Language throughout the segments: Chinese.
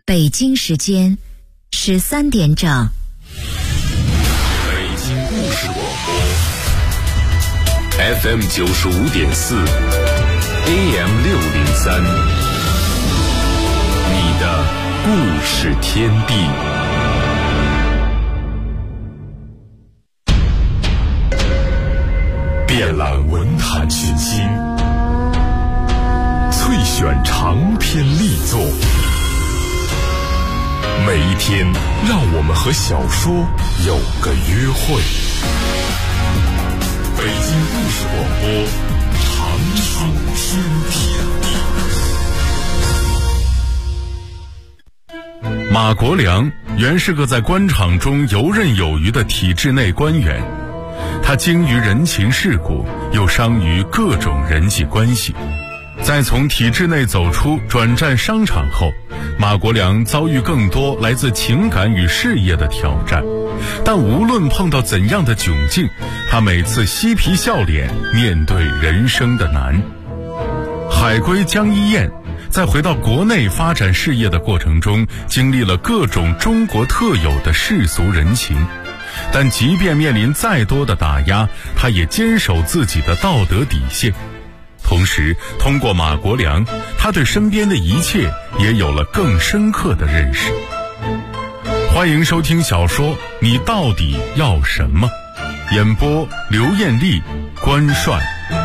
北京时间13点整。 北京故事广播 FM 95.4 AM 603，你的故事天地。遍览文坛群星，萃选长篇力作。每一天，让我们和小说有个约会。北京故事广播，长寿天地。马国良原是个在官场中游刃有余的体制内官员，他精于人情世故，又商于各种人际关系。在从体制内走出转战商场后，马国良遭遇更多来自情感与事业的挑战，但无论碰到怎样的窘境，他每次嬉皮笑脸面对人生的难。海归江一燕在回到国内发展事业的过程中，经历了各种中国特有的世俗人情，但即便面临再多的打压，他也坚守自己的道德底线。同时，通过马国良，他对身边的一切也有了更深刻的认识。欢迎收听小说《你到底要什么》，演播刘艳丽、关帅。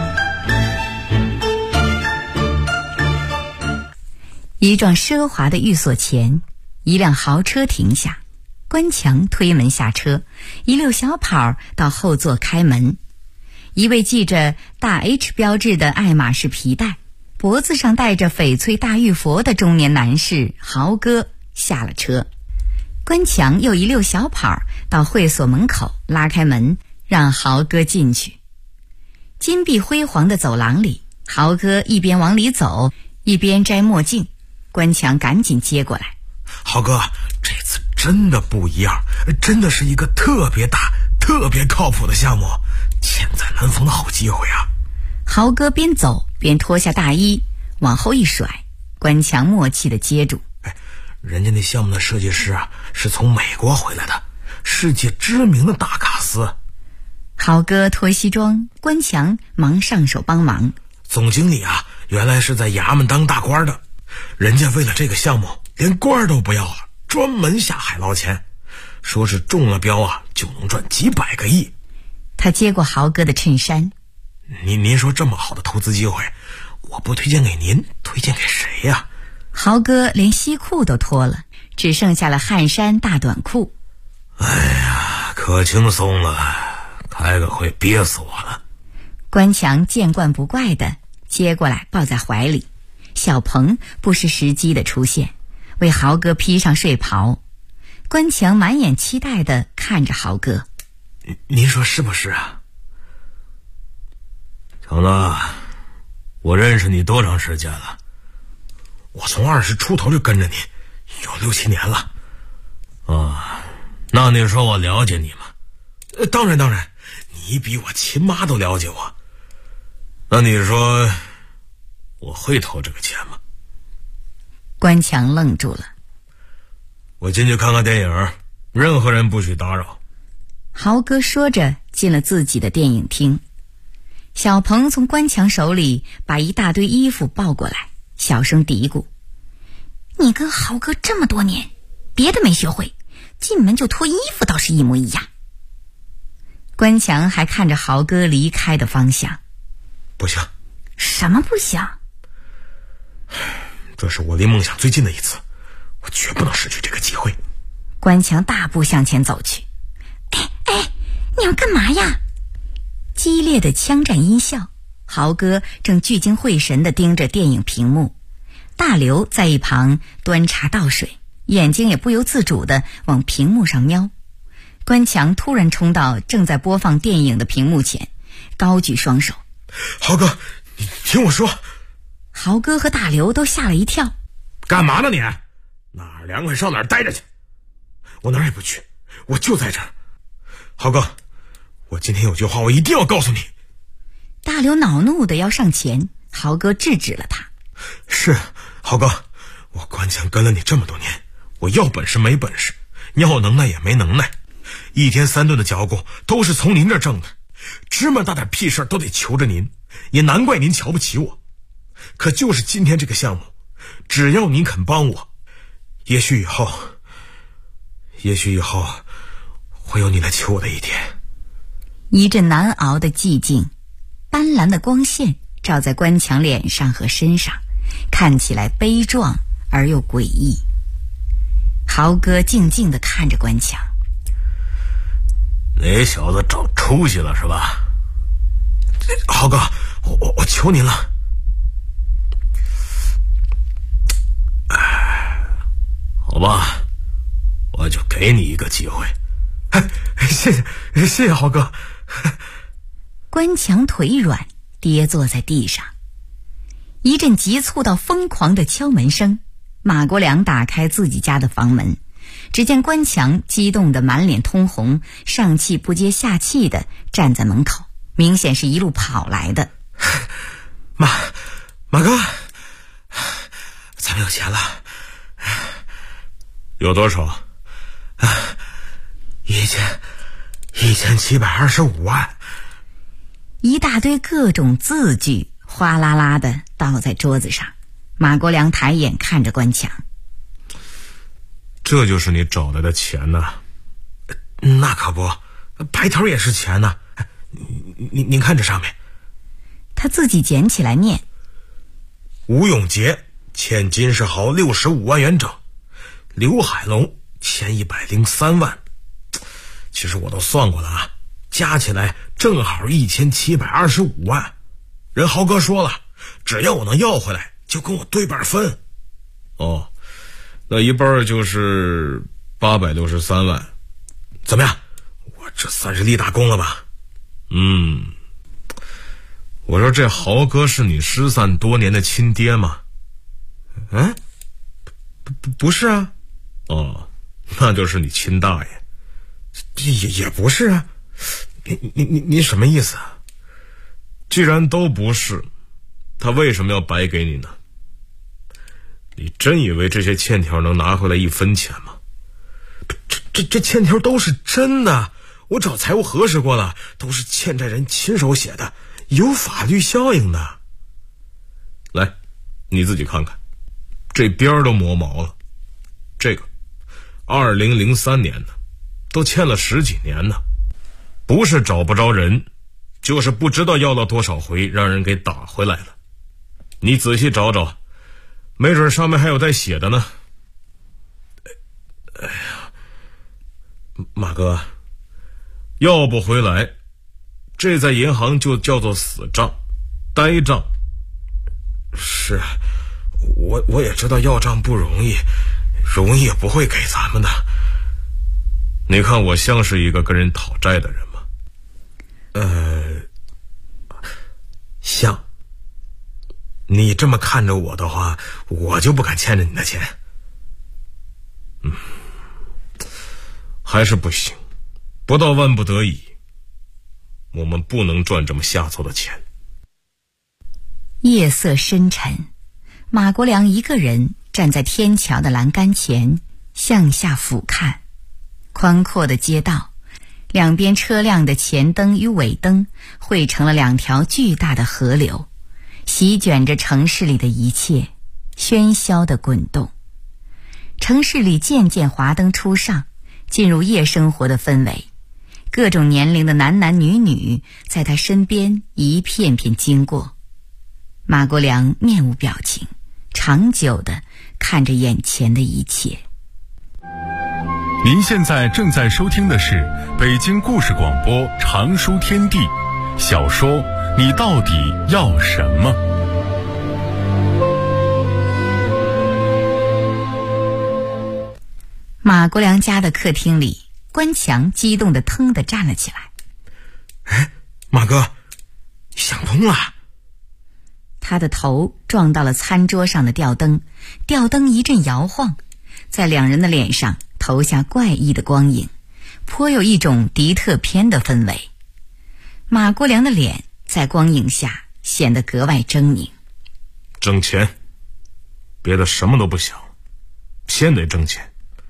一幢奢华的寓所前，一辆豪车停下，关强推门下车，一溜小跑到后座开门。一位系着大 H 标志的爱马仕皮带，脖子上戴着翡翠大玉佛的中年男士豪哥下了车。关强又一溜小跑到会所门口，拉开门让豪哥进去。金碧辉煌的走廊里，豪哥一边往里走一边摘墨镜，关强赶紧接过来。 豪哥，这次真的不一样，真的是一个特别大特别靠谱的项目，千载难逢的好机会啊！ 豪哥边走边脱下大衣往后一甩，关强默契地接住。 人家那项目的设计师啊，是从美国回来的，世界知名的大卡司。 豪哥脱西装，关强忙上手帮忙。 总经理啊，原来是在衙门当大官的，人家为了这个项目连官都不要了，专门下海捞钱，说是中了标啊就能赚几百个亿。 他接过豪哥的衬衫。 您说这么好的投资机会，我不推荐给您，推荐给谁呀？ 豪哥连西裤都脱了，只剩下了汗衫大短裤。 哎呀，可轻松了，开个会憋死我了。 关强见惯不怪的接过来抱在怀里。小鹏不失时机的出现，为豪哥披上睡袍。关强满眼期待的看着豪哥。 您说是不是啊？强子，我认识你多长时间了？我从20出头就跟着你，有6、7年了。啊，那你说我了解你吗？当然，你比我亲妈都了解我。那你说我会投这个钱吗？ 关强愣住了。 我进去看看电影，任何人不许打扰。 豪哥说着进了自己的电影厅。小鹏从关强手里把一大堆衣服抱过来，小声嘀咕：你跟豪哥这么多年，别的没学会，进门就脱衣服倒是一模一样。关强还看着豪哥离开的方向。 不行。 什么不行？ 这是我离梦想最近的一次，我绝不能失去这个机会。 关强大步向前走去。你要干嘛呀？激烈的枪战音效，豪哥正聚精会神地盯着电影屏幕，大刘在一旁端茶倒水，眼睛也不由自主地往屏幕上瞄。关强突然冲到正在播放电影的屏幕前，高举双手。 豪哥，你听我说。 豪哥和大刘都吓了一跳。 干嘛呢你？哪儿凉快上哪儿待着去。我哪儿也不去，我就在这儿。豪哥，我今天有句话我一定要告诉你。 大刘恼怒的要上前，豪哥制止了他。 是，豪哥，我关强跟了你这么多年， 我要本事没本事，要能耐也没能耐，一天3顿的嚼骨都是从您这挣的，芝麻大点屁事都得求着您，也难怪您瞧不起我。可就是今天这个项目，只要您肯帮我，也许以后会有你来求我的一天。 一阵难熬的寂静，斑斓的光线照在关强脸上和身上，看起来悲壮而又诡异。豪哥静静地看着关强， 那小子长出息了是吧？豪哥，我求您了。好吧，我就给你一个机会。谢谢豪哥。 关强腿软，跌坐在地上。一阵急促到疯狂的敲门声，马国良打开自己家的房门，只见关强激动得满脸通红，上气不接下气地站在门口，明显是一路跑来的。 马哥，咱们有钱了。有多少？1725万。 一大堆各种字据哗啦啦的倒在桌子上。马国良抬眼看着关强， 这就是你找来的钱呢？那可不，白条也是钱呢。您看这上面。 他自己捡起来念： 吴永杰欠金世豪65万元整，刘海龙欠103万。其实我都算过了啊，加起来正好1725万。人豪哥说了，只要我能要回来，就跟我对半分。哦，那一半就是863万。怎么样？我这算是立大功了吧？我说这豪哥是你失散多年的亲爹吗？不是啊。哦，那就是你亲大爷。也不是啊。你什么意思啊？既然都不是，他为什么要白给你呢？你真以为这些欠条能拿回来1分钱吗？这欠条都是真的，我找财务核实过了，都是欠债人亲手写的，有法律效应的。来，你自己看看，这边都磨毛了。这个2003年的，都欠了10几年呢，不是找不着人，就是不知道要了多少回，让人给打回来了。你仔细找找，没准上面还有带写的呢。哎呀，马哥，要不回来，这在银行就叫做死账、呆账。是，我也知道要账不容易，容易也不会给咱们的。你看我像是一个跟人讨债的人吗？像。你这么看着我的话，我就不敢欠着你的钱。还是不行，不到万不得已，我们不能赚这么下作的钱。 夜色深沉，马国良一个人站在天桥的栏杆前，向下俯瞰。宽阔的街道，两边车辆的前灯与尾灯汇成了2条巨大的河流，席卷着城市里的一切，喧嚣地滚动。城市里渐渐华灯初上，进入夜生活的氛围。各种年龄的男男女女在他身边一片片经过。马国良面无表情，长久地看着眼前的一切。 您现在正在收听的是北京故事广播长书天地小说《你到底要什么》。 马国良家的客厅里，关强激动地腾地站了起来。 马哥，想通了。 他的头撞到了餐桌上的吊灯，吊灯一阵摇晃，在2人的脸上投下怪异的光影，颇有一种迪特片的氛围。马国良的脸在光影下显得格外狰狞。 挣钱，别的什么都不想，先得挣钱。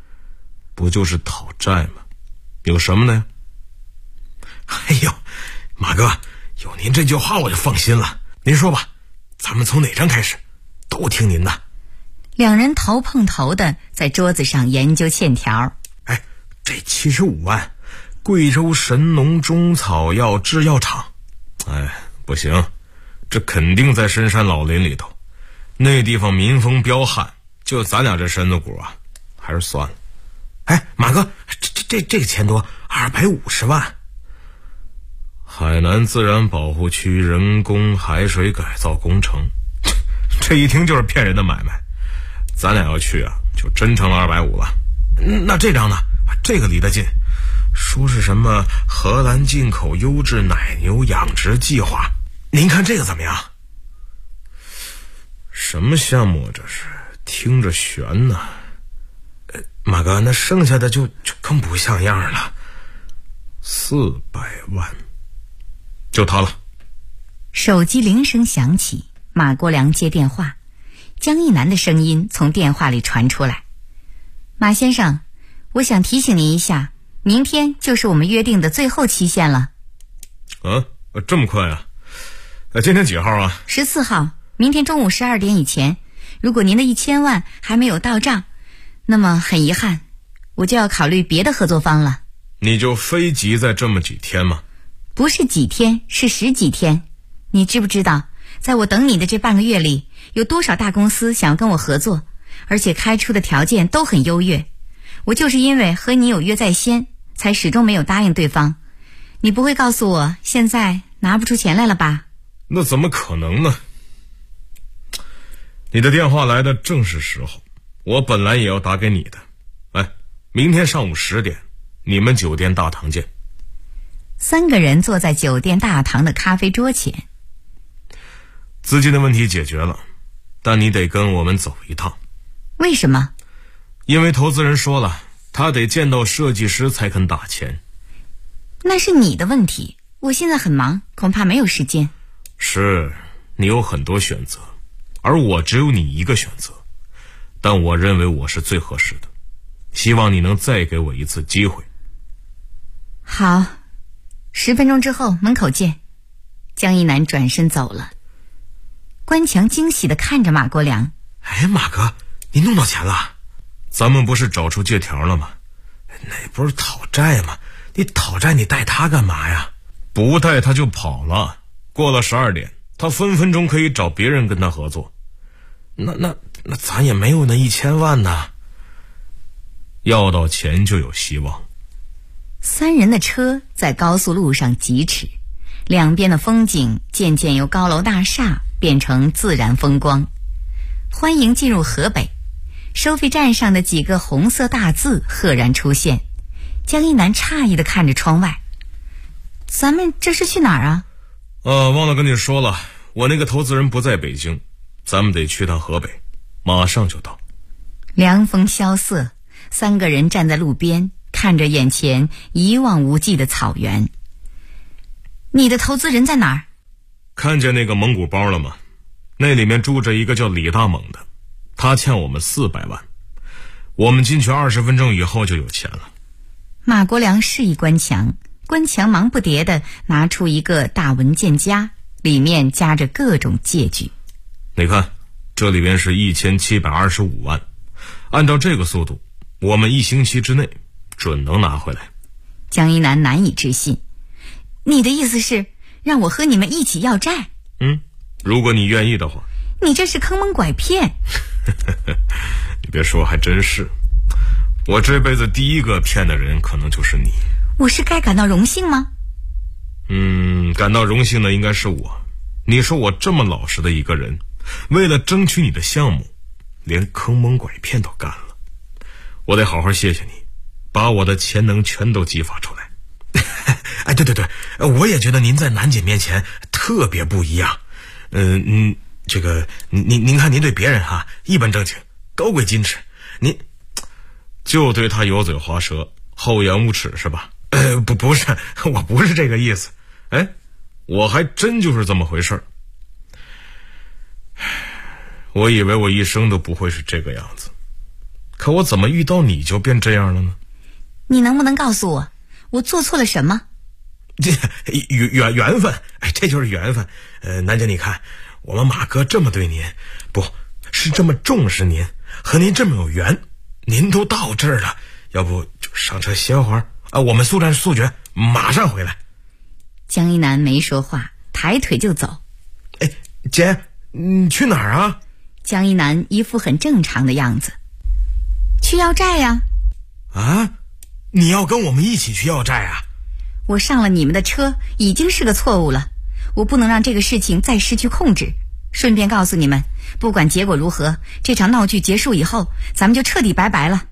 不就是讨债吗？有什么呢？哎呦，马哥，有您这句话我就放心了。您说吧，咱们从哪张开始？都听您的。 两人头碰头的在桌子上研究欠条。 哎，这75万，贵州神农中草药制药厂。哎，不行，这肯定在深山老林里头，那地方民风彪悍，就咱俩这身子骨啊，还是算了。哎，马哥，这个钱多，250万。海南自然保护区人工海水改造工程，这一听就是骗人的买卖。咱俩要去啊，就真成了250了。那这张呢？这个离得近，说是什么荷兰进口优质奶牛养殖计划，您看这个怎么样？什么项目这是？听着悬呢。马哥，那剩下的就更不像样了。400万，就他了。 手机铃声响起，马国良接电话，江一南的声音从电话里传出来：“马先生，我想提醒您一下，明天就是我们约定的最后期限了。” 啊，这么快啊？今天几号啊？14 号，明天中午12点以前，如果您的1000万还没有到账，那么很遗憾，我就要考虑别的合作方了。 你就非急在这么几天吗？ 不是几天，是10几天。你知不知道，在我等你的这半个月里，有多少大公司想要跟我合作，而且开出的条件都很优越。我就是因为和你有约在先，才始终没有答应对方。你不会告诉我现在拿不出钱来了吧？ 那怎么可能呢？你的电话来的正是时候，我本来也要打给你的。哎，明天上午10点，你们酒店大堂见。 3个人坐在酒店大堂的咖啡桌前。 资金的问题解决了，但你得跟我们走一趟。 为什么？ 因为投资人说了，他得见到设计师才肯打钱。 那是你的问题，我现在很忙，恐怕没有时间。 是，你有很多选择，而我只有你一个选择，但我认为我是最合适的，希望你能再给我一次机会。 好，10分钟之后门口见。江一南转身走了。关强惊喜地看着马国良：“ 哎，马哥，你弄到钱了？咱们不是找出借条了吗？那不是讨债吗？你讨债你带他干嘛呀？不带他就跑了，过了12点，他分分钟可以找别人跟他合作。那咱也没有那1000万呢。要到钱就有希望。 ”3人的车在高速路上疾驰，两边的风景渐渐由高楼大厦变成自然风光。欢迎进入河北，收费站上的几个红色大字赫然出现。江一南诧异地看着窗外：“咱们这是去哪儿啊？” 忘了跟你说了，我那个投资人不在北京，咱们得去趟河北，马上就到。 凉风萧瑟，3个人站在路边，看着眼前一望无际的草原。你的投资人在哪儿？ 看见那个蒙古包了吗？那里面住着一个叫李大猛的，他欠我们400万，我们进去20分钟以后就有钱了。 马国良示意关强，关强忙不迭地拿出一个大文件夹，里面夹着各种借据。 你看，这里边是1725万，按照这个速度，我们1星期之内准能拿回来。 江一南难以置信：“你的意思是让我和你们一起要债？” 如果你愿意的话。 你这是坑蒙拐骗。 你别说，还真是。我这辈子第一个骗的人可能就是你。 我是该感到荣幸吗？ 感到荣幸的应该是我。你说我这么老实的一个人，为了争取你的项目，连坑蒙拐骗都干了。我得好好谢谢你，把我的潜能全都激发出来。哎，对，我也觉得您在楠姐面前特别不一样。这个您看您对别人一本正经，高贵矜持，您就对他油嘴滑舌，厚颜无耻是吧？不是，我不是这个意思。哎，我还真就是这么回事儿。我以为我一生都不会是这个样子，可我怎么遇到你就变这样了呢？ 你能不能告诉我，我做错了什么？ 这缘分，这就是缘分。南姐，你看，我们马哥这么对您，不是这么重视您，和您这么有缘，您都到这儿了，要不就上车歇会儿啊？我们速战速决，马上回来。 江一南没说话，抬腿就走。 姐，你去哪儿啊？ 江一南一副很正常的样子。去要债呀。 啊？你要跟我们一起去要债啊？ 我上了你们的车已经是个错误了，我不能让这个事情再失去控制。顺便告诉你们，不管结果如何，这场闹剧结束以后，咱们就彻底拜拜了。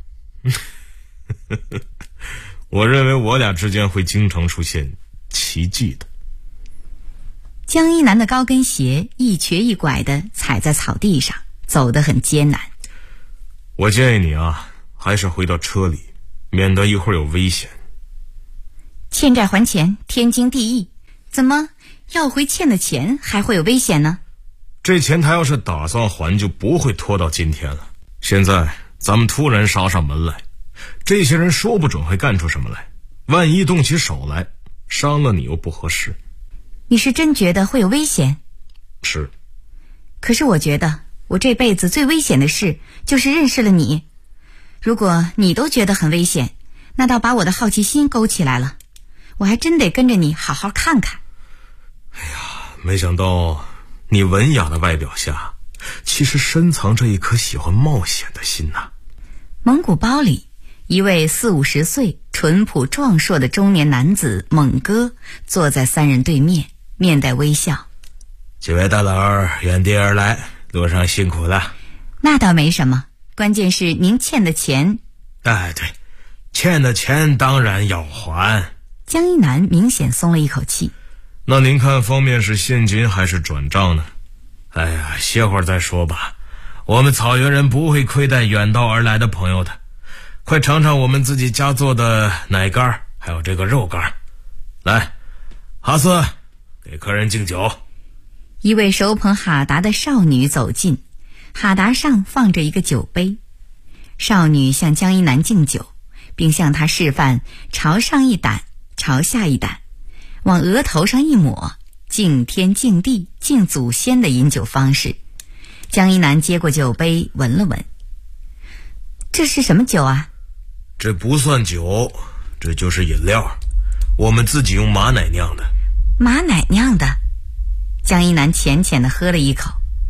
我认为我俩之间会经常出现奇迹的。 江一南的高跟鞋一瘸一拐地踩在草地上，走得很艰难。 我建议你啊，还是回到车里，免得一会儿有危险。 欠债还钱，天经地义。怎么要回欠的钱还会有危险呢？ 这钱他要是打算还，就不会拖到今天了。现在咱们突然杀上门来，这些人说不准会干出什么来，万一动起手来，伤了你又不合适。 你是真觉得会有危险？ 是。 可是我觉得我这辈子最危险的事就是认识了你。如果你都觉得很危险，那倒把我的好奇心勾起来了，我还真得跟着你好好看看。 没想到你文雅的外表下，其实深藏着一颗喜欢冒险的心呐。 蒙古包里，一位40-50岁、淳朴壮硕的中年男子蒙哥坐在三人对面，面带微笑。 几位大佬远地而来，路上辛苦了。 那倒没什么，关键是您欠的钱。 对，欠的钱当然要还。 江一南明显松了一口气。 那您看方面是现金还是转账呢？歇会儿再说吧。我们草原人不会亏待远道而来的朋友的。快尝尝我们自己家做的奶干，还有这个肉干。来，哈斯，给客人敬酒。 一位手捧哈达的少女走近，哈达上放着一个酒杯。少女向江一南敬酒，并向他示范朝上一胆，朝下一胆，往额头上一抹，敬天敬地敬祖先的饮酒方式。江一南接过酒杯闻了闻，这是什么酒啊？ 这不算酒，这就是饮料，我们自己用马奶酿的。 马奶酿的？江一南浅浅地喝了一口，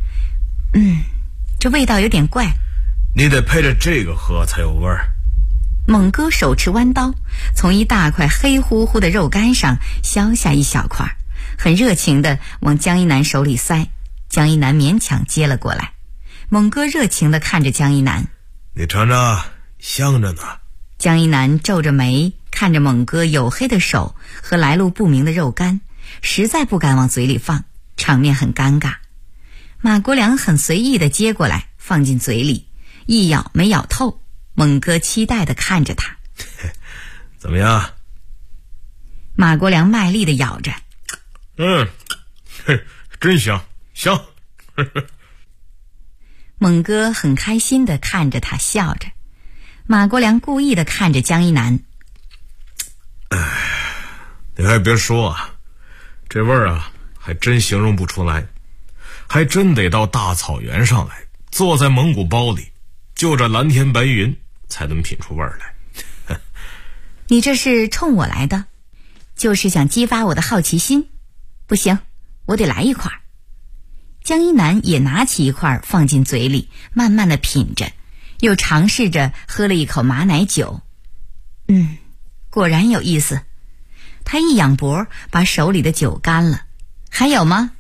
这味道有点怪。 你得配着这个喝才有味儿。 猛哥手持弯刀，从一大块黑乎乎的肉干上削下一小块，很热情地往江一南手里塞。江一南勉强接了过来。猛哥热情地看着江一南， 你尝尝，香着呢。 江一南皱着眉看着猛哥黝黑的手和来路不明的肉干，实在不敢往嘴里放，场面很尴尬。马国良很随意地接过来放进嘴里，一咬没咬透。猛哥期待地看着他。 怎么样？ 马国良卖力地咬着。 真香，香。 猛哥很开心地看着他，笑着。马国良故意地看着江一南。 你还别说啊，这味儿啊还真形容不出来，还真得到大草原上来，坐在蒙古包里，就这蓝天白云才能品出味儿来。 你这是冲我来的，就是想激发我的好奇心。不行，我得来一块。江一南也拿起一块放进嘴里，慢慢地品着，又尝试着喝了一口马奶酒。果然有意思。他一仰脖，把手里的酒干了。还有吗？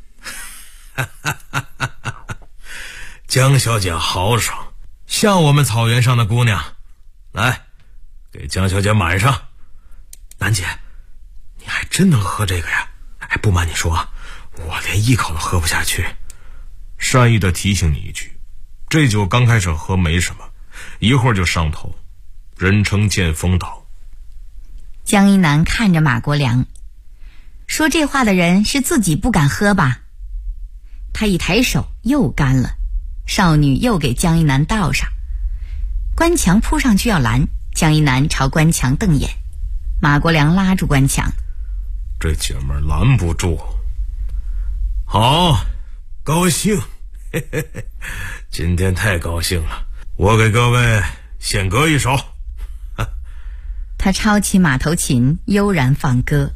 江小姐豪爽，像我们草原上的姑娘。来，给江小姐满上。楠姐，你还真能喝这个呀？不瞒你说，我连一口都喝不下去。善意的提醒你一句，这酒刚开始喝没什么，一会儿就上头，人称见风倒。 江一南看着马国良，说这话的人是自己不敢喝吧？他一抬手又干了，少女又给江一南倒上。关强扑上去要拦， 江一南朝关强瞪眼，马国良拉住关强：“ 这姐们儿拦不住。好，高兴，嘿嘿嘿，今天太高兴了，我给各位献歌一首。” 他抄起马头琴，悠然放歌。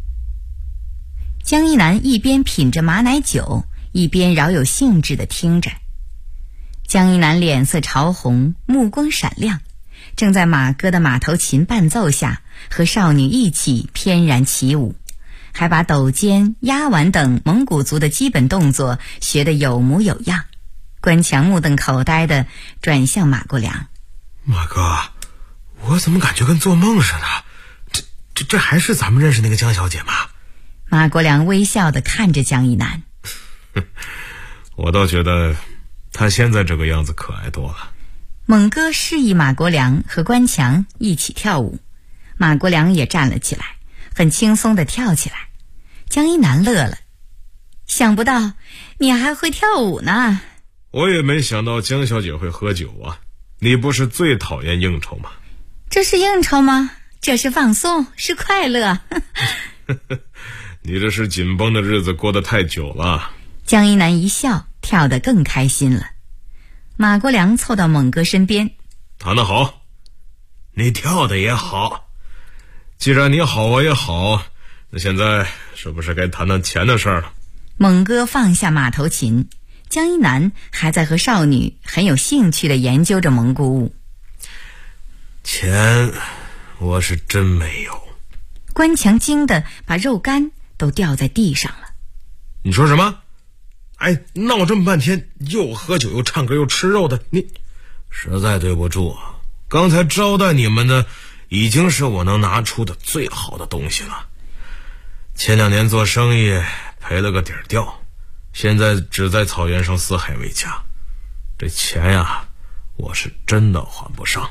江一南一边品着马奶酒，一边饶有兴致地听着。江一南脸色潮红，目光闪亮，正在马哥的马头琴伴奏下和少女一起翩然起舞，还把抖肩、压腕等蒙古族的基本动作学得有模有样。关强目瞪口呆地转向马国良：“ 马哥，我怎么感觉跟做梦似的？这还是咱们认识那个江小姐吗？” 马国良微笑地看着江一南：“ 我倒觉得她现在这个样子可爱多了。” 猛哥示意马国良和关强一起跳舞，马国良也站了起来，很轻松地跳起来。江一南乐了：“想不到你还会跳舞呢。”“ 我也没想到江小姐会喝酒啊，你不是最讨厌应酬吗？”“ 这是应酬吗？这是放松，是快乐。” 你这是紧绷的日子过得太久了。 江一南一笑，跳得更开心了。马国良凑到猛哥身边：“ 弹得好，你跳得也好。既然你好我也好，那现在是不是该谈谈钱的事儿了？” 猛哥放下马头琴，江一南还在和少女很有兴趣地研究着蒙古舞。 “钱我是真没有。” 关强惊得把肉干都掉在地上了。 “你说什么？哎，闹这么半天，又喝酒又唱歌又吃肉的，你实在对不住啊！刚才招待你们的已经是我能拿出的最好的东西了。前2年做生意赔了个底儿掉，现在只在草原上四海为家，这钱呀，我是真的还不上。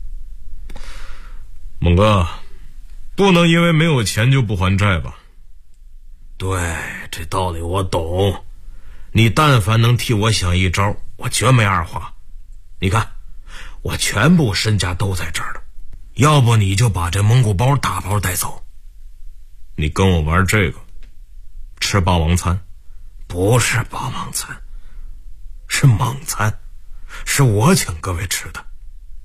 猛哥，不能因为没有钱就不还债吧？”“对，这道理我懂。你但凡能替我想一招，我绝没二话。你看，我全部身家都在这儿了，要不你就把这蒙古包大包带走。你跟我玩这个，吃霸王餐，不是霸王餐，是蒙餐，是我请各位吃的。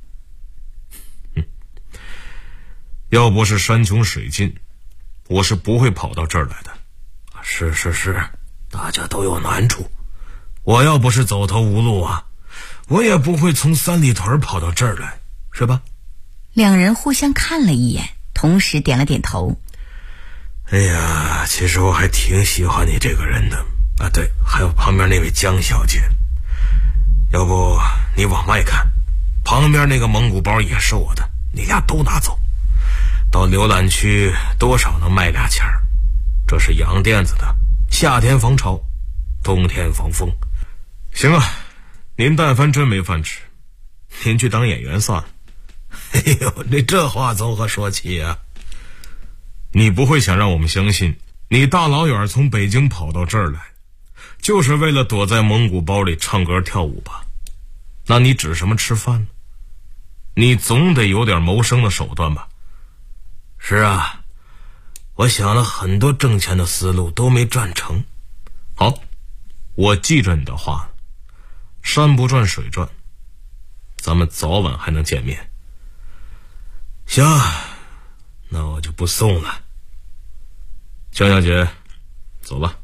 要不是山穷水尽，我是不会跑到这儿来的。是，大家都有难处，我要不是走投无路啊，我也不会从三里屯跑到这儿来，是吧？” 两人互相看了一眼，同时点了点头。 “哎呀，其实我还挺喜欢你这个人的啊。对，还有旁边那位江小姐，要不你往外看，旁边那个蒙古包也是我的，你俩都拿走，到浏览区多少能卖俩钱儿。这是洋垫子的，夏天防潮，冬天防风。行啊，您但凡真没饭吃，您去当演员算了。”“哎呦，你这话从何说起啊？你不会想让我们相信你大老远从北京跑到这儿来，就是为了躲在蒙古包里唱歌跳舞吧？那你指什么吃饭呢？你总得有点谋生的手段吧？”“是啊，我想了很多挣钱的思路都没赚成。好，我记着你的话，山不转水转，咱们早晚还能见面。行，那我就不送了。江小姐，走吧。”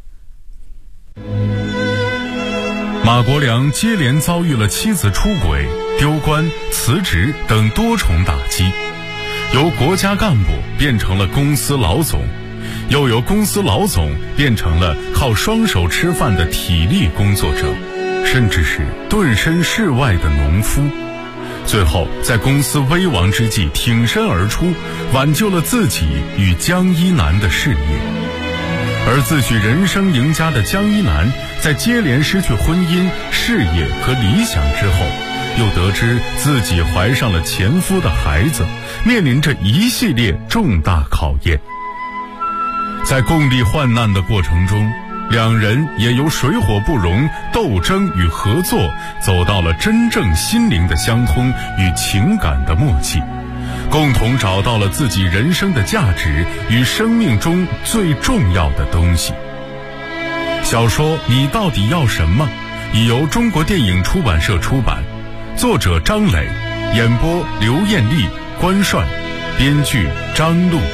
马国良接连遭遇了妻子出轨、丢官、辞职等多重打击，由国家干部变成了公司老总，又由公司老总变成了靠双手吃饭的体力工作者，甚至是顿身事外的农夫。最后在公司危亡之际挺身而出，挽救了自己与江一南的事业。而自诩人生赢家的江一南，在接连失去婚姻、事业和理想之后，又得知自己怀上了前夫的孩子，面临着一系列重大考验。在共历患难的过程中，两人也由水火不容、斗争与合作，走到了真正心灵的相通与情感的默契， 共同找到了自己人生的价值与生命中最重要的东西。小说《你到底要什么》已由中国电影出版社出版，作者张磊，演播刘艳丽、关涮，编剧张璐。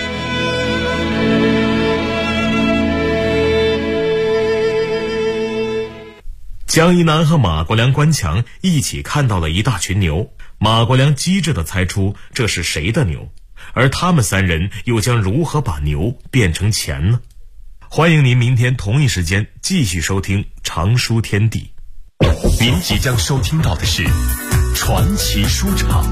江一南和马国良、关强一起看到了一大群牛，马国良机智地猜出这是谁的牛，而他们三人又将如何把牛变成钱呢？欢迎您明天同一时间继续收听长书天地。 您即将收听到的是传奇书场。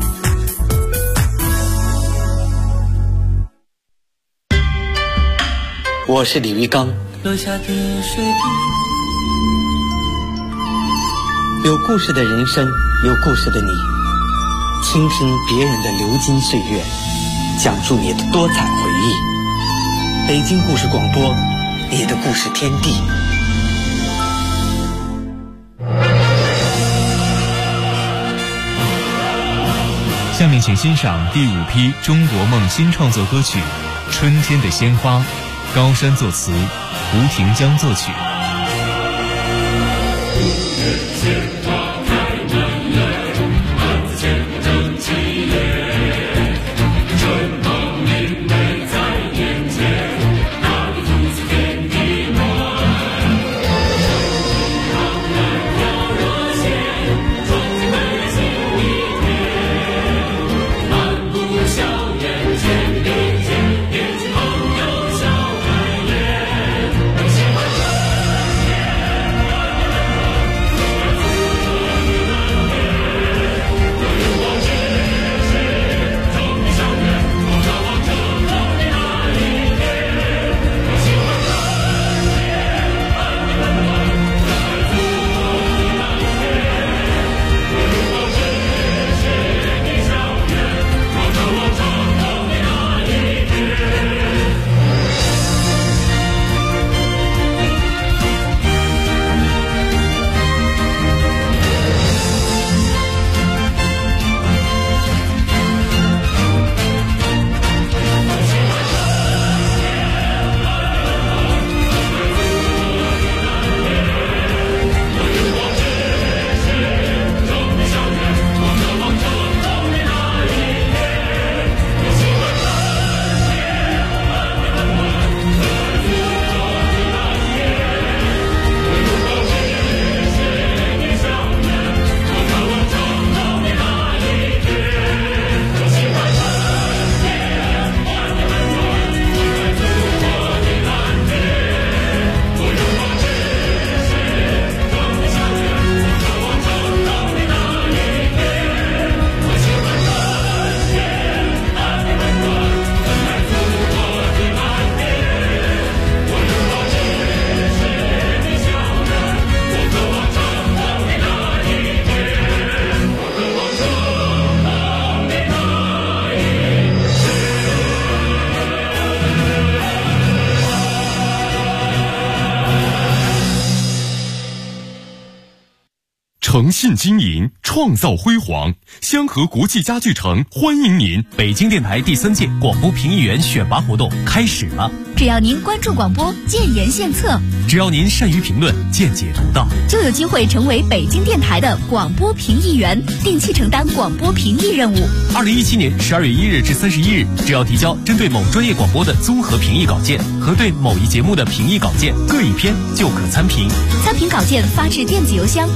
我是李玉刚。 落下的水滴， 有故事的人生，有故事的你，倾听别人的流金岁月，讲述你的多彩回忆。北京故事广播，你的故事天地。 下面请欣赏第5批中国梦新创作歌曲《春天的鲜花》，高山作词，胡廷江作曲。 诚信经营，创造辉煌。香河国际家具城欢迎您！ 北京电台第3届广播评议员选拔活动开始了。 只要您关注广播，建言献策； 只要您善于评论，见解独到， 就有机会成为北京电台的广播评议员，定期承担广播评议任务。 2017年12月1日至31日，只要提交针对某专业广播的综合评议稿件和对某一节目的评议稿件各一篇，就可参评。 参评稿件发至电子邮箱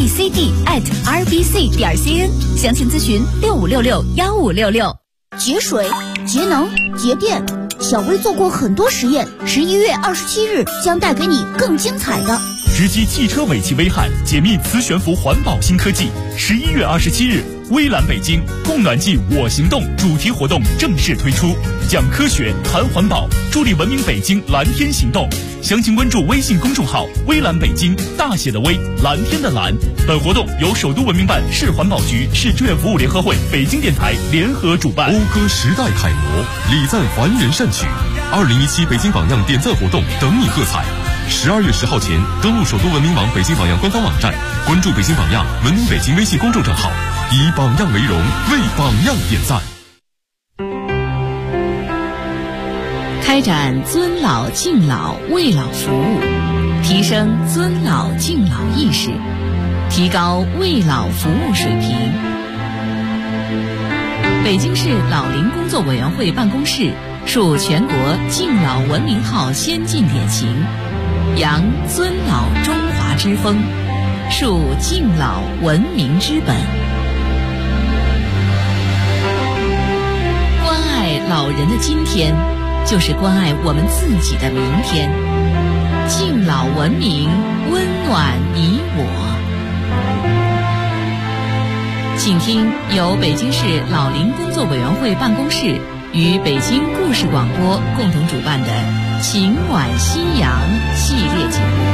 abcd@rbc.cn， 详情咨询65661566。 节水、节能、节电，小薇做过很多实验。11月27日将带给你更精彩的。 直击汽车尾气危害，解密磁悬浮环保新科技。11月27日，微蓝北京供暖季我行动主题活动正式推出，讲科学谈环保，助力文明北京蓝天行动。详情关注微信公众号微蓝北京，大写的微，蓝天的蓝。本活动由首都文明办、市环保局、市志愿服务联合会、北京电台联合主办。 讴歌时代楷模，礼赞凡人善举。2017北京榜样点赞活动等你喝彩。12月10号前登录首都文明网北京榜样官方网站，关注北京榜样文明北京微信公众账号，以榜样为荣，为榜样点赞。 开展尊老敬老为老服务，提升尊老敬老意识，提高为老服务水平。北京市老龄工作委员会办公室树全国敬老文明号先进典型，扬尊老中华之风，树敬老文明之本。关爱老人的今天，就是关爱我们自己的明天。敬老文明，温暖你我。请听由北京市老龄工作委员会办公室与北京故事广播共同主办的《情暖夕阳》系列节目。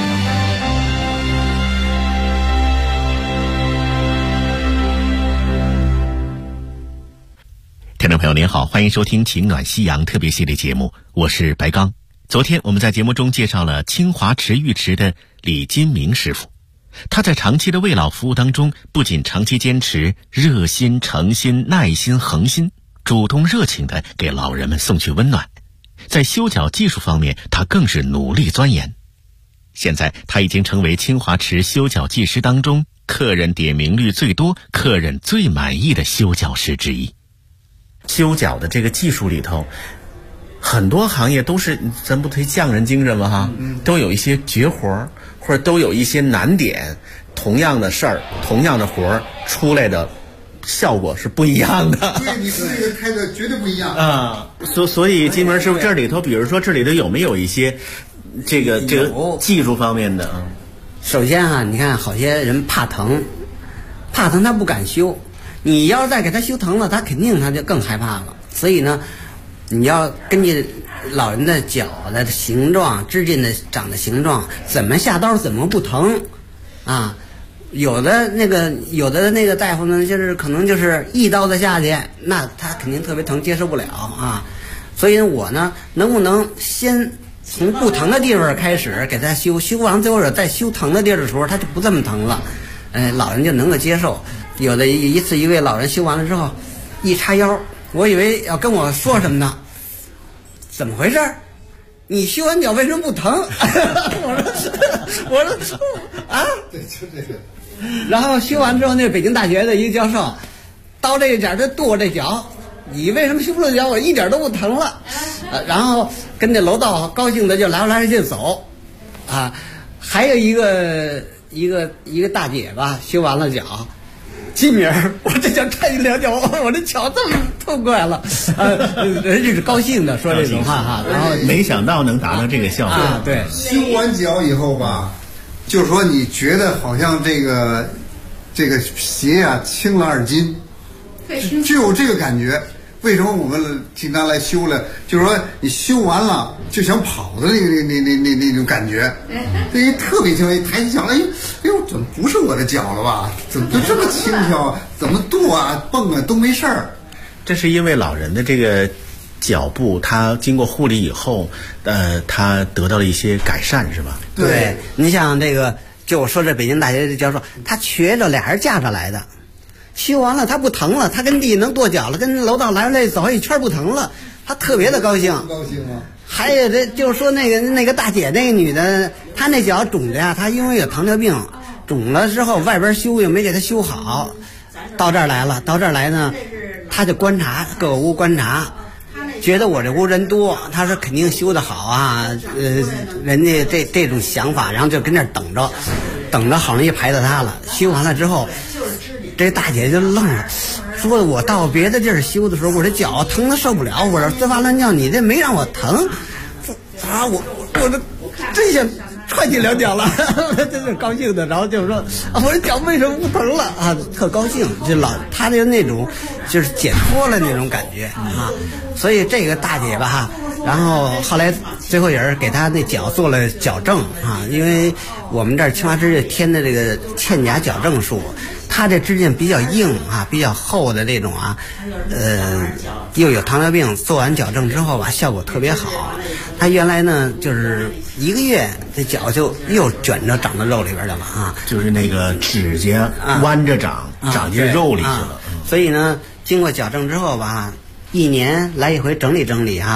听众朋友您好，欢迎收听《情暖夕阳》特别系列节目，我是白刚。昨天我们在节目中介绍了清华池浴池的李金明师傅，他在长期的为老服务当中，不仅长期坚持热心、诚心、耐心、恒心，主动热情地给老人们送去温暖，在修脚技术方面，他更是努力钻研。现在他已经成为清华池修脚技师当中客人点名率最多、客人最满意的修脚师之一。修脚的这个技术里头，很多行业都是咱不推匠人精神吗？哈，都有一些绝活，或者都有一些难点。同样的事儿，同样的活儿，出来的效果是不一样的。 对，你和这个开的绝对不一样啊！所以金门师傅这里头，比如说这里头有没有一些这个技术方面的？ 首先啊，你看好些人怕疼他不敢修。你要是再给他修疼了，他肯定他就更害怕了。所以呢，你要根据老人的脚的形状、指甲的长的形状，怎么下刀怎么不疼啊？有的那个大夫呢，就是可能就是一刀子下去，那他肯定特别疼，接受不了啊。所以我呢，能不能先从不疼的地方开始给他修完最后再修疼的地儿的时候，他就不这么疼了，老人就能够接受。有的一位老人修完了之后，一叉腰，我以为要跟我说什么呢？怎么回事？你修完脚为什么不疼？我说啊， 对，就这个。 然后修完之后，那北京大学的一个教授，到这一点就跺我这脚，你为什么修不了脚？我一点都不疼了。然后跟这楼道高兴的就来去走，啊，还有一个大姐吧，修完了脚。金明，我这脚差一两脚，我这脚这么痛快了，人家是高兴的说这种话哈，然后没想到能达到这个效果。 啊，对， 修完脚以后吧，就是说你觉得好像这个鞋啊轻了2斤，就有这个感觉。为什么我们经常来修了？就是说你修完了就想跑的那种感觉，这特别轻，一抬起脚来，哎呦，怎么不是我的脚了吧？怎么就这么轻巧？怎么跺啊、蹦啊都没事儿？ 这是因为老人的这个脚部，他经过护理以后，他得到了一些改善，是吧？ 对，你像这个，就我说这北京大学的教授，他瘸着俩人架着来的。修完了他不疼了，他跟地能跺脚了，跟楼道来走一圈不疼了，他特别的高兴。 高兴吗？ 还有这就是说那个大姐那个女的，她那脚肿的呀，她因为有糖尿病，肿了之后外边修又没给她修好，到这儿来呢，她就观察各个屋观察，觉得我这屋人多，她说肯定修得好啊，人家这种想法，然后就跟那儿等着好容易排到她了，修完了之后。这大姐就愣了，说我到别的地儿修的时候，我这脚疼得受不了，我说滋哇乱叫，你这没让我疼，啊，我这真想踹起两脚了，真是高兴的。然后就是说啊，我这脚为什么不疼了啊？特高兴，就他就那种就是解脱了那种感觉啊。所以这个大姐吧哈，然后后来最后也是给他那脚做了矫正啊，因为我们这儿清华市添的这个嵌甲矫正术。他这指甲比较硬啊，比较厚的这种啊，又有糖尿病，做完矫正之后吧，效果特别好。他原来呢，就是1个月这脚就又卷着长到肉里边去了啊， 就是那个指甲弯着长进肉里去了。 所以呢，经过矫正之后吧，1年来一回整理整理啊，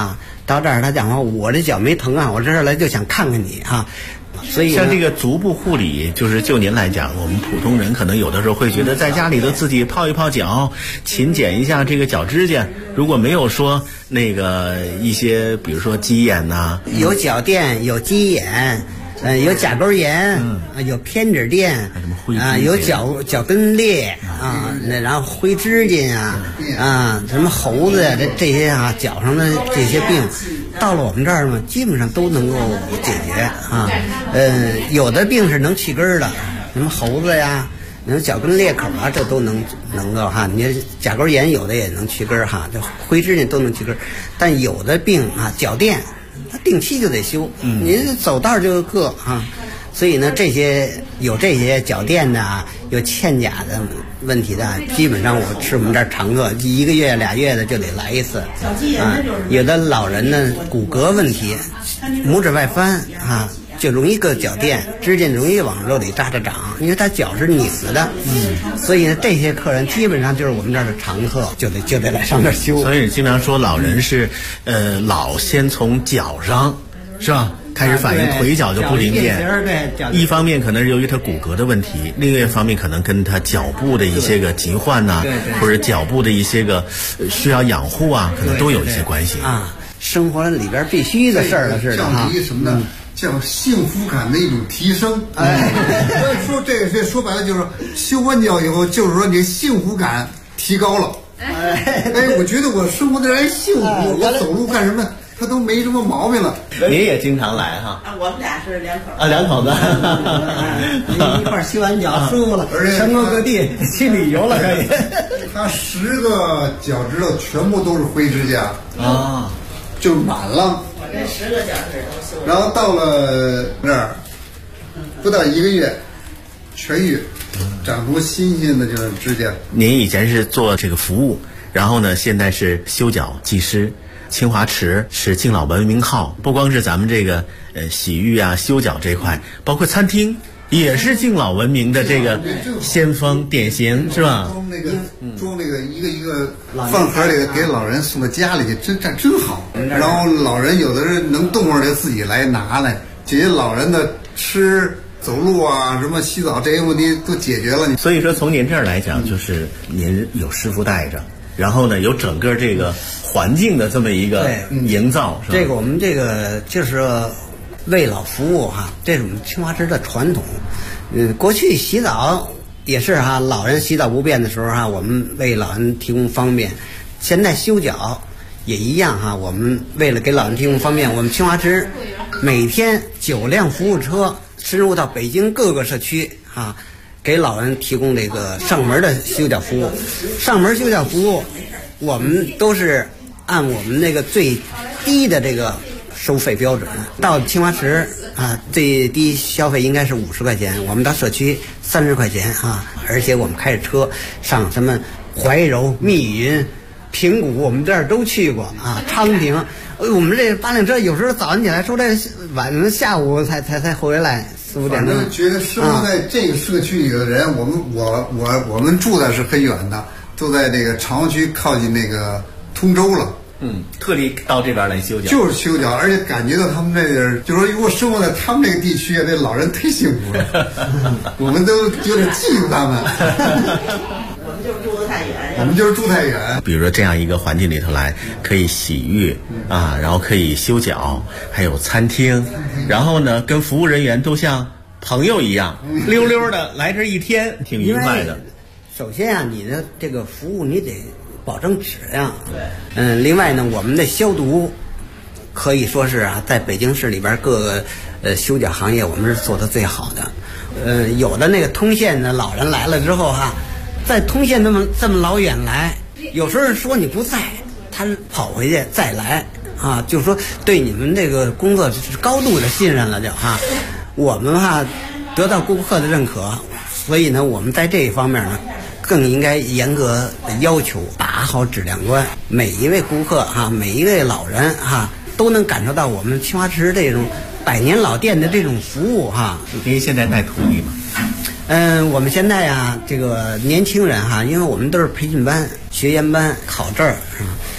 到这儿他讲话，我这脚没疼啊，我这儿来就想看看你啊。所以像这个足部护理，就是就您来讲，我们普通人可能有的时候会觉得在家里头自己泡一泡脚，勤剪一下这个脚指甲，如果没有说那个一些比如说鸡眼呐， 有脚垫，有鸡眼，有甲沟炎，有偏指垫，有脚跟裂啊，然后灰指甲啊，什么猴子呀，这些啊，脚上的这些病，到了我们这儿嘛，基本上都能够解决啊。有的病是能去根儿的，什么猴子呀，脚跟裂口啊，这都能够哈。你甲沟炎有的也能去根儿哈，这灰指甲都能去根儿，但有的病啊，脚垫。他定期就得修，您走道就硌啊，所以呢，这些脚垫的啊，有嵌甲的问题的，基本上我是我们这儿常客，1个月2月的就得来一次啊。有的老人呢，骨骼问题，拇指外翻啊，就容易硌脚垫，指甲容易往肉里扎着长，因为他脚是拧着的，所以呢，这些客人基本上就是我们这儿的常客，就得来上这儿修。 所以经常说老人是，老先从脚上，是吧？开始反映腿脚就不灵便。一方面可能是由于他骨骼的问题，另外一方面可能跟他脚部的一些个疾患呐，或者脚部的一些个需要养护啊，可能都有一些关系啊。生活里边必须的事儿了，是的哈。 什么呢？叫幸福感的一种提升。说这个说白了就是修完脚以后，就是说你幸福感提高了。我觉得我生活的人幸福，我走路干什么他都没什么毛病了。 您也经常来哈？ 我们俩是两口啊，两口子一块修完脚舒服了，全国各地去旅游了可以。 他10个脚趾头全部都是灰指甲啊，就满了。 我这10个脚趾都修了。 然后到了这儿，不到1个月，痊愈，长出新鲜的就是指甲。 您以前是做这个服务，然后呢，现在是修脚技师。清华池是敬老文明号，不光是咱们这个洗浴啊、修脚这块，包括餐厅也是敬老文明的这个先锋典型，是吧？ 装那个一个饭盒里给老人送到家里去，这真好。然后老人有的人能动会儿就自己来拿来，解决老人的吃、走路啊、什么洗澡这些问题都解决了。 所以说从您这儿来讲，就是您有师傅带着。然后呢，有整个这个环境的这么一个营造，是吧？ 这个我们这个就是为老服务哈，这是我们清华池的传统。过去洗澡也是哈，老人洗澡不便的时候哈，我们为老人提供方便。现在修脚也一样哈，我们为了给老人提供方便，我们清华池每天9辆服务车深入到北京各个社区啊。给老人提供这个上门的修脚服务，上门修脚服务，我们都是按我们那个最低的这个收费标准。到清华池啊，最低消费应该是50块钱，我们到社区30块钱啊，而且我们开着车上什么怀柔、密云、平谷，我们这儿都去过啊，昌平。我们这8辆车有时候早上起来说这晚上下午才回来。4、5点钟， 觉得生活在这个社区里的人，我们住的是很远的，都在这个朝阳区靠近那个通州了。 特地到这边来修脚， 就是修脚，而且感觉到他们这个，就是说如果生活在他们这个地区，这老人忒幸福了，我们都有点嫉妒他们。 我们就是住得太远。 我们就是住太远。 比如说这样一个环境里头来，可以洗浴啊，然后可以修脚，还有餐厅，然后呢，跟服务人员都像朋友一样，溜溜的来这一天，挺愉快的。 首先啊，你的这个服务你得保证质量。另外呢，我们的消毒可以说是啊，在北京市里边各个修脚行业，我们是做的最好的。有的那个通县的老人来了之后哈，在通县这么老远来，有时候说你不在，他跑回去再来啊，就是说对你们这个工作是高度的信任了就哈。我们哈得到顾客的认可，所以呢，我们在这一方面呢，更应该严格的要求，把好质量关。每一位顾客哈，每一位老人哈，都能感受到我们清华池这种100年老店的这种服务哈。 您现在带徒弟吗？ 我们现在呀，这个年轻人哈，因为我们都是培训班、学员班、考证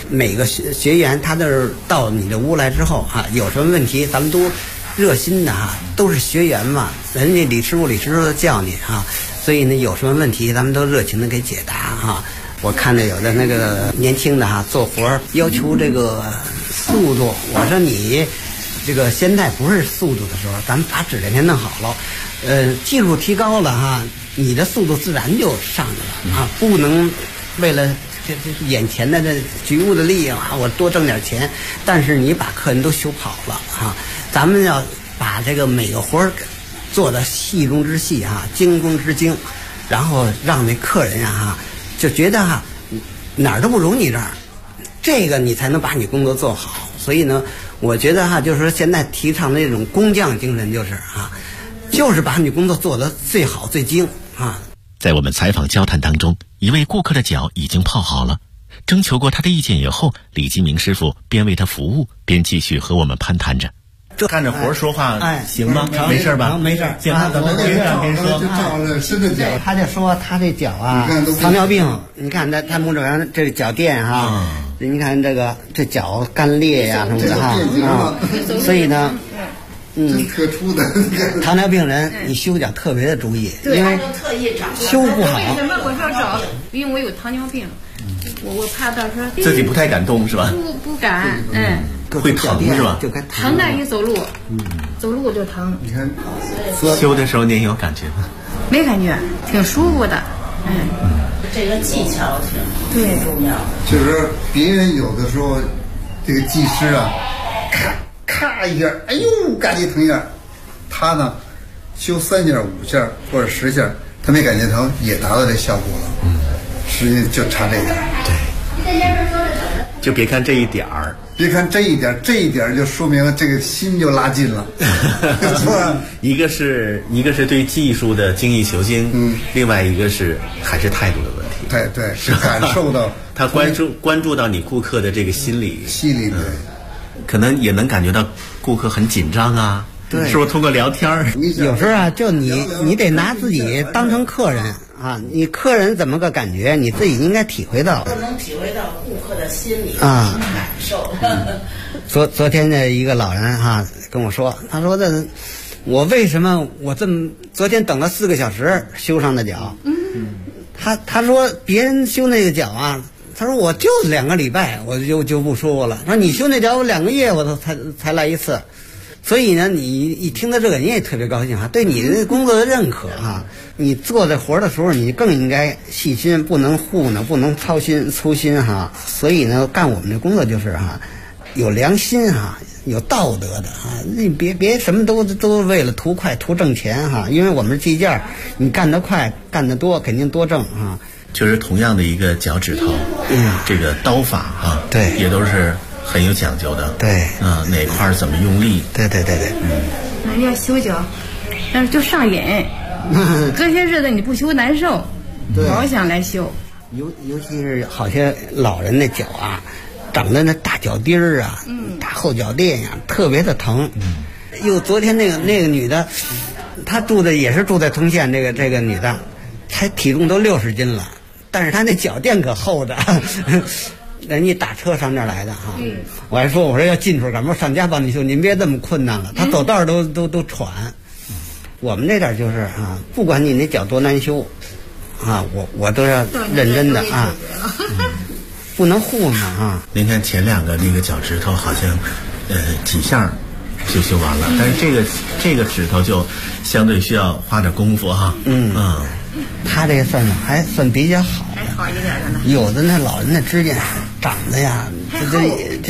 每个学员他都到你的屋来之后啊，有什么问题咱们都热心的啊，都是学员嘛，人家李师傅都叫你啊，所以呢有什么问题咱们都热情的给解答啊。我看着有的那个年轻的哈做活要求这个速度，我说你这个现在不是速度的时候，咱们把质量先弄好了，技术提高了哈，你的速度自然就上去了啊，不能为了这眼前的这局部的利益啊，我多挣点钱，但是你把客人都修跑了啊，咱们要把这个每个活做的细中之细啊，精中之精，然后让那客人啊就觉得哈哪儿都不如你这儿，这个你才能把你工作做好。所以呢，我觉得哈，就是说现在提倡的那种工匠精神，就是把你工作做得最好最精啊。 在我们采访交谈当中，一位顾客的脚已经泡好了，征求过他的意见以后，李金明师傅边为他服务，边继续和我们攀谈着。 干着活说话行吗？没事吧？ 没事。 行，咱们学长跟说， 就照着伸着脚， 他就说他这脚啊，糖尿病，你看他拇指上这脚垫哈，你看这脚干裂呀什么的哈，所以呢， 特殊的糖尿病人，你修脚特别的注意，因为修不好。 为什么我说找？因为我有糖尿病，我怕到时候自己不太敢动是吧？ 不敢， 会疼是吧？ 疼的一走路，走路就疼。 你看， 修的时候您有感觉吗？ 没感觉，挺舒服的。 这个技巧挺重要。 就是别人有的时候，这个技师啊，咔一下，哎呦，嘎叽疼一下，他呢，修3下、5下或者10下，他没感觉疼，也达到这效果了。实际就差这点。 对。就别看这一点儿， 别看这一点就说明这个心就拉近了，是吧？ 一个是对技术的精益求精，另外一个是还是态度的问题。 对，是感受到他关注到你顾客的这个心理， 对， 可能也能感觉到顾客很紧张啊。 对， 是不是通过聊天有时候啊，就你得拿自己当成客人啊，你客人怎么个感觉，你自己应该体会到。 能体会到顾客的心理感受。 昨天的一个老人跟我说，他说我为什么昨天等了4个小时修上的脚？他说别人修那个脚啊，他说我就2个礼拜我就不舒服了。说你修那脚我2个月我都才来一次。所以呢，你一听到这个，你也特别高兴对你的工作的认可你做这活的时候，你更应该细心，不能糊弄，不能粗心所以呢，干我们的工作就是有良心有道德的你别什么都为了图快图挣钱因为我们是计件，你干得快干得多，肯定多挣就是同样的一个脚趾头，这个刀法对， 也都是很有讲究的。 对， 哪块怎么用力？ 对。 人家修脚，但是就上瘾。隔些日子你不修难受，老想来修。 尤其是好些老人的脚长的那大脚钉儿大后脚垫特别的疼。昨天那个女的，她也是住在通县，这个女的，她体重都60斤了，但是她那脚垫可厚的。人家打车上这儿来的我还说要进出，赶不上家帮你修，您别这么困难了。他走道都喘。我们这点就是不管你那脚多难修我都要认真的不能糊弄您看前2个那个脚趾头好像几下就修完了，但是这个指头就相对需要花点功夫他这还算比较好， 还好一点的呢。 有的那老人的指甲长得这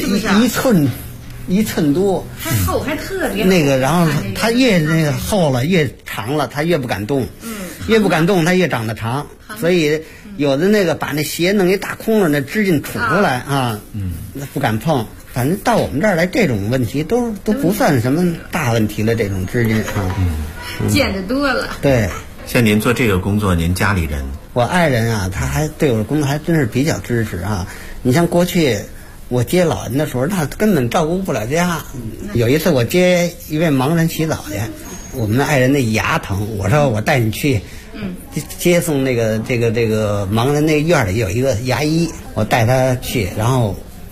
一寸多， 还厚，还特别那个，然后他越那个厚了越长了，他越不敢动，越不敢动，他越长得长，所以有的那个把那鞋弄一大空了，那指甲杵出来那不敢碰。反正到我们这儿来，这种问题都不算什么大问题了，这种指甲见得多了。 对。 像您做这个工作，您家里人？ 我爱人他还对我的工作还真是比较支持你像过去我接老人的时候，他根本照顾不了家。有一次我接一位盲人洗澡去，我们的爱人的牙疼，我说我带你去接送这个盲人那院里有一个牙医，我带他去，然后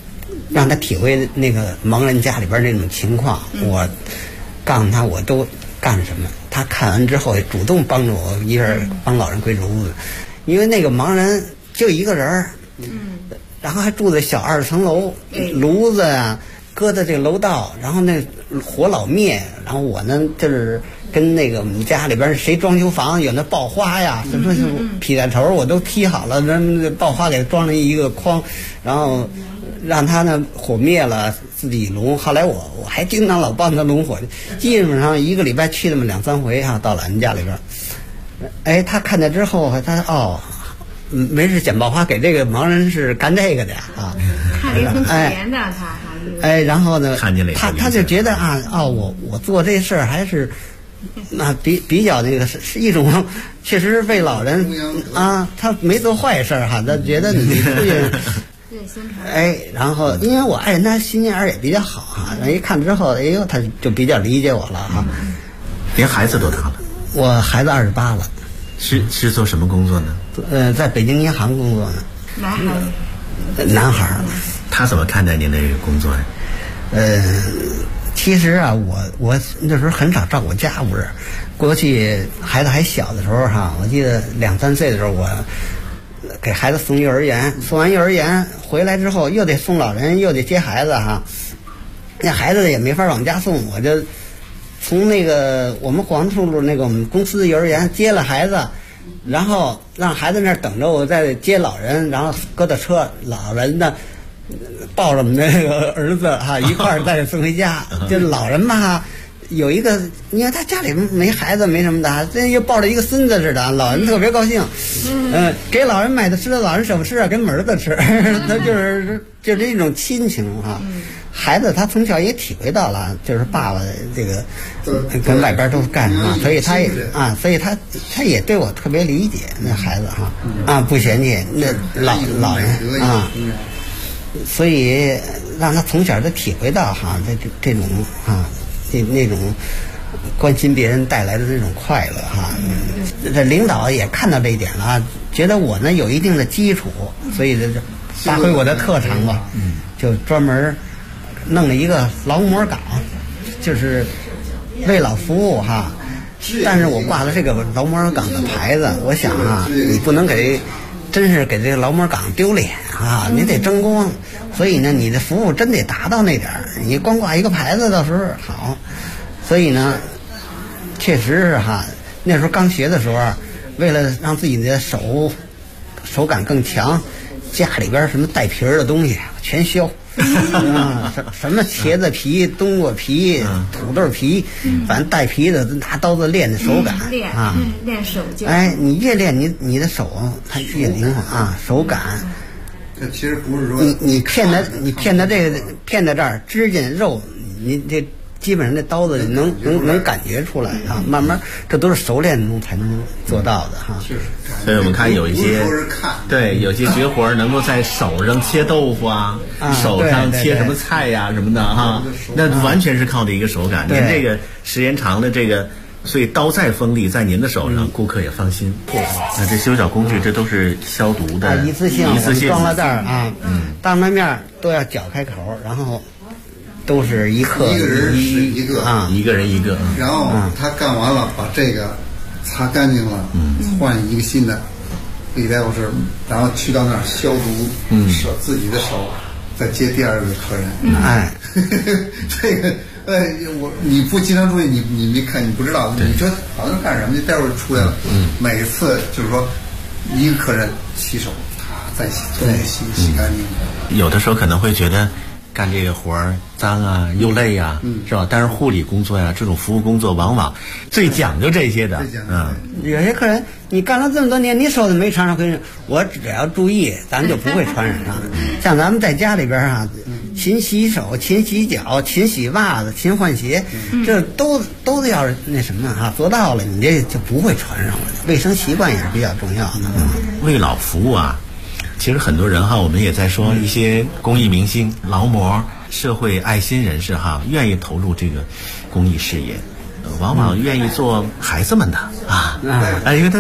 让他体会那个盲人家里边那种情况。我告诉他我都干什么，他看完之后也主动帮助我一人帮老人归炉子，因为那个盲人就一个人，然后还住在小2层楼，炉子啊搁在这个楼道，然后那火老灭，然后我呢就是跟那个我们家里边谁装修房有那爆花呀，什么劈在头我都劈好了，那爆花给装了一个筐，然后让他呢火灭了自己笼。后来我还经常老帮他笼火，基本上一个礼拜去那么2、3回到老人家里边。哎，他看见之后他没事捡爆花给这个盲人是干这个的啊， 看着挺可怜的他。 然后呢， 看见了他就觉得我做这事儿还是比较那个是一种，确实是为老人啊，他没做坏事哈，他觉得你出去然后因为我爱人他心眼儿也比较好哈，人一看之后他就比较理解我了哈。 您孩子多大了？ 我孩子28了。 是做什么工作呢？ 在北京银行工作呢。男孩。 他怎么看待您的这个工作呀？ 其实啊，我那时候很少照顾家务事。过去孩子还小的时候哈，我记得2、3岁的时候，我给孩子送幼儿园，送完幼儿园回来之后，又得送老人，又得接孩子哈。那孩子也没法往家送，我就从那个我们黄树路那个我们公司的幼儿园接了孩子，然后让孩子那儿等着我再接老人，然后搁到车，老人呢抱着我们那个儿子哈一块儿带着送回家。这老人嘛，有一个你看他家里没孩子没什么的，这又抱着一个孙子似的，老人特别高兴。给老人买的吃的，老人舍不吃啊，给儿子吃。他就是一种亲情哈。孩子他从小也体会到了，就是爸爸这个跟外边都干什么，所以他也所以他也对我特别理解。那孩子哈不嫌弃那老人啊。所以让他从小就体会到哈这种那种关心别人带来的那种快乐哈。这领导也看到这一点了，觉得我呢有一定的基础，所以这发挥我的特长吧，就专门弄了一个劳模岗，就是为老服务哈。但是我挂了这个劳模岗的牌子，我想你不能真是给这个劳模岗丢脸啊！你得争光，所以呢，你的服务真得达到那点儿。你光挂一个牌子，到时候好。所以呢，确实是那时候刚学的时候，为了让自己的手感更强，家里边什么带皮儿的东西全削。什么茄子皮、冬瓜皮、土豆皮，反正带皮的拿刀子练的手感练手劲。 你越练你的手它越灵活手感。 这其实不是说你骗他这个骗到这儿指甲肉，你这基本上这刀子能感觉出来慢慢这都是熟练中才能做到的哈。 所以我们看有一些有些绝活能够在手上切豆腐手上切什么菜呀什么的哈，那完全是靠的一个手感。您这个时间长了这个，所以刀再锋利在您的手上，顾客也放心。那这修脚工具这都是消毒的， 一次性装了袋当着面都要搅开口，然后都是一个人使一个一个人一个。 然后他干完了，把这个擦干净了，换一个新的。李大夫是，然后去到那儿消毒，自己的手，再接第二个客人。这个你不经常注意，你没看，你不知道，你说好像干什么，就待会儿出来了。每次就是说，一个客人洗手，再洗，洗干净。 有的时候可能会觉得干这个活儿脏又累是吧？但是护理工作这种服务工作往往最讲究这些的。 有些客人你干了这么多年，你手都没传上回，我只要注意，咱就不会传染上。像咱们在家里边勤洗手、勤洗脚、勤洗袜子、勤换鞋，这都要那什么做到了，你这就不会传上了。卫生习惯也是比较重要的。 为老服务其实很多人我们也在说一些公益明星、劳模、社会爱心人士愿意投入这个公益事业，往往愿意做孩子们的因为他是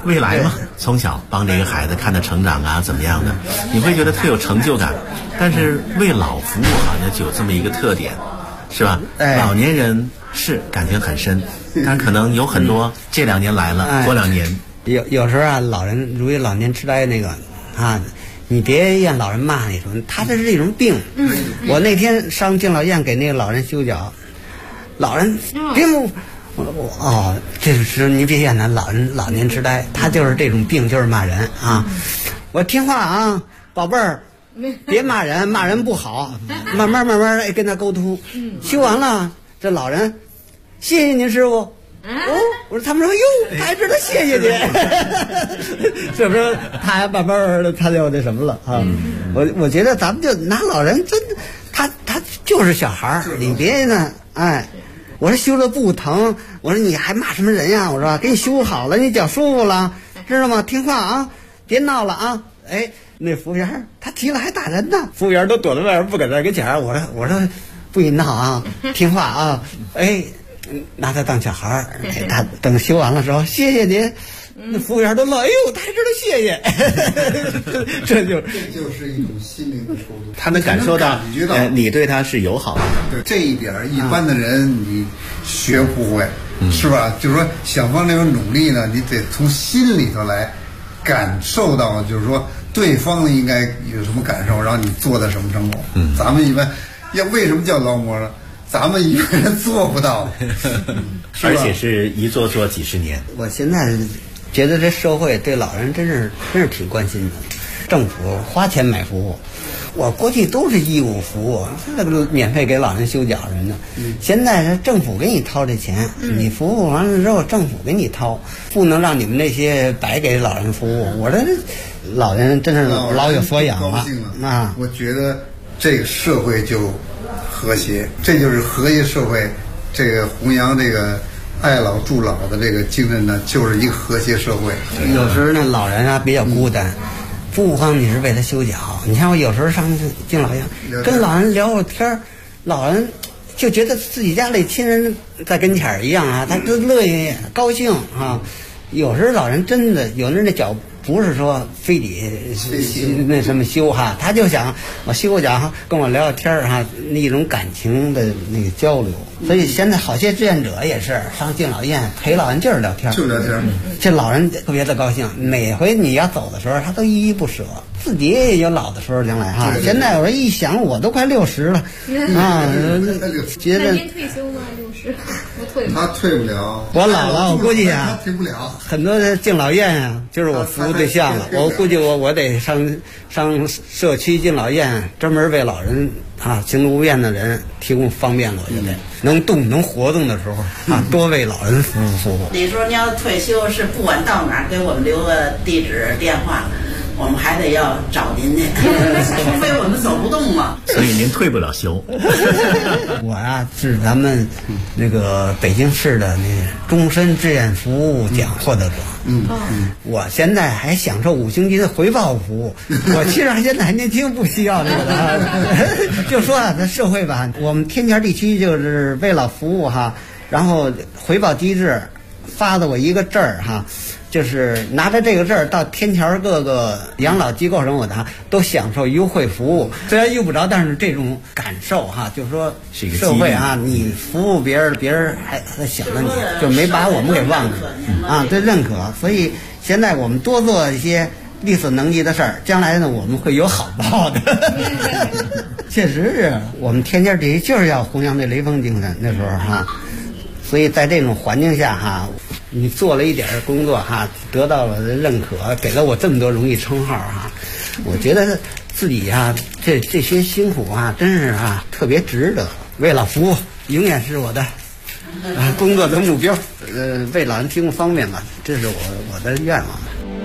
未来嘛，从小帮这个孩子看他成长啊，怎么样的，你会觉得特有成就感。但是为老服务好像就有这么一个特点，是吧？老年人是感情很深，但可能有很多这2年来了，过2年有时候啊，老人如老年痴呆那个啊，你别让老人骂你什么，他这是一种病。我那天上敬老院给那个老人修脚，老人别摸。这是你别怨他，老年痴呆，他就是这种病，就是骂人啊。我听话啊，宝贝儿，别骂人，骂人不好，慢慢跟他沟通。修完了，这老人，谢谢您师傅。我说他们说哟，他还知道谢谢你，是不是？他还慢慢的他就那什么了啊？我觉得咱们就拿老人真的，他就是小孩儿，你别呢，我说修了不疼，我说你还骂什么人呀？我说给你修好了，你脚舒服了，知道吗？听话啊，别闹了啊！那服务员他提了还打人呢，服务员都躲在外边不搁这跟前。我说不许闹啊，听话啊！拿他当小孩儿，他等修完了之后，谢谢您。那服务员都乐，哎呦，他还知道谢谢，这就是一种心灵的沟通， 他能感受到你对他是友好的。 对这一点，一般的人你学不会，是吧？就是说想方这种努力呢，你得从心里头来感受到，就是说对方应该有什么感受，然后你做到什么程度。咱们一般为什么叫劳模呢？咱们一个人做不到， 而且是一做几十年。 我现在觉得这社会对老人真是挺关心的，政府花钱买服务，我过去都是义务服务，那个免费给老人修脚什么的。现在是政府给你掏这钱，你服务完了之后政府给你掏，不能让你们那些白给老人服务。我这老人真是老有所养了啊！ 我觉得这个社会就和谐，这就是和谐社会。这个弘扬这个爱老助老的这个精神呢，就是一个和谐社会。 有时候那老人啊比较孤单，不光你是为他修脚，你看我有时候上敬老院跟老人聊会天，老人就觉得自己家里亲人在跟前一样啊，他就乐意高兴啊。有时候老人真的有人那脚不是说非得那什么修哈，他就想我修个脚跟我聊聊天哈，那种感情的那个交流。所以现在好些志愿者也是上敬老院陪老人就是聊天， 就聊天。 这老人特别的高兴，每回你要走的时候他都依依不舍，自己也有老的时候将来哈。现在我一想我都快60了啊，觉得您退休吗？60不退吗？ 他退不了， 我老了我估计啊他退不了。 很多敬老院啊就是我服务对象了，我估计我得上社区敬老院，专门为老人啊行动不便的人提供方便了。我觉得能动能活动的时候啊，多为老人服务。 你说你要退休是不管到哪儿给我们留个地址电话，我们还得要找您去，除非我们走不动嘛。 所以您退不了休。 我啊是咱们那个北京市的那终身志愿服务奖获得者。我现在还享受5星级的回报服务。我其实现在还年轻，不需要那个的。就说啊，这社会吧，我们天桥地区就是为了服务哈，然后回报机制发的我一个证儿哈。就是拿着这个证儿到天桥各个养老机构什么的都享受优惠服务，虽然用不着，但是这种感受哈，就是说社会啊，你服务别人，别人还想着你，就没把我们给忘了啊，对，认可。所以现在我们多做一些力所能及的事儿，将来呢我们会有好报的。确实是我们天桥地区就是要弘扬这雷锋精神，那时候哈，所以在这种环境下哈。你做了一点工作哈，得到了认可，给了我这么多荣誉称号哈，我觉得自己啊，这些辛苦啊，真是啊特别值得。为老服务永远是我的工作的目标，为老人提供方便吧，这是我的愿望。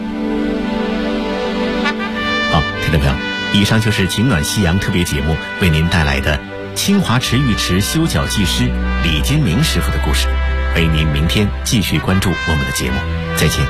好，听众朋友，以上就是情暖夕阳特别节目为您带来的清华池浴池修脚技师李金明师傅的故事。欢迎您明天继续关注我们的节目，再见。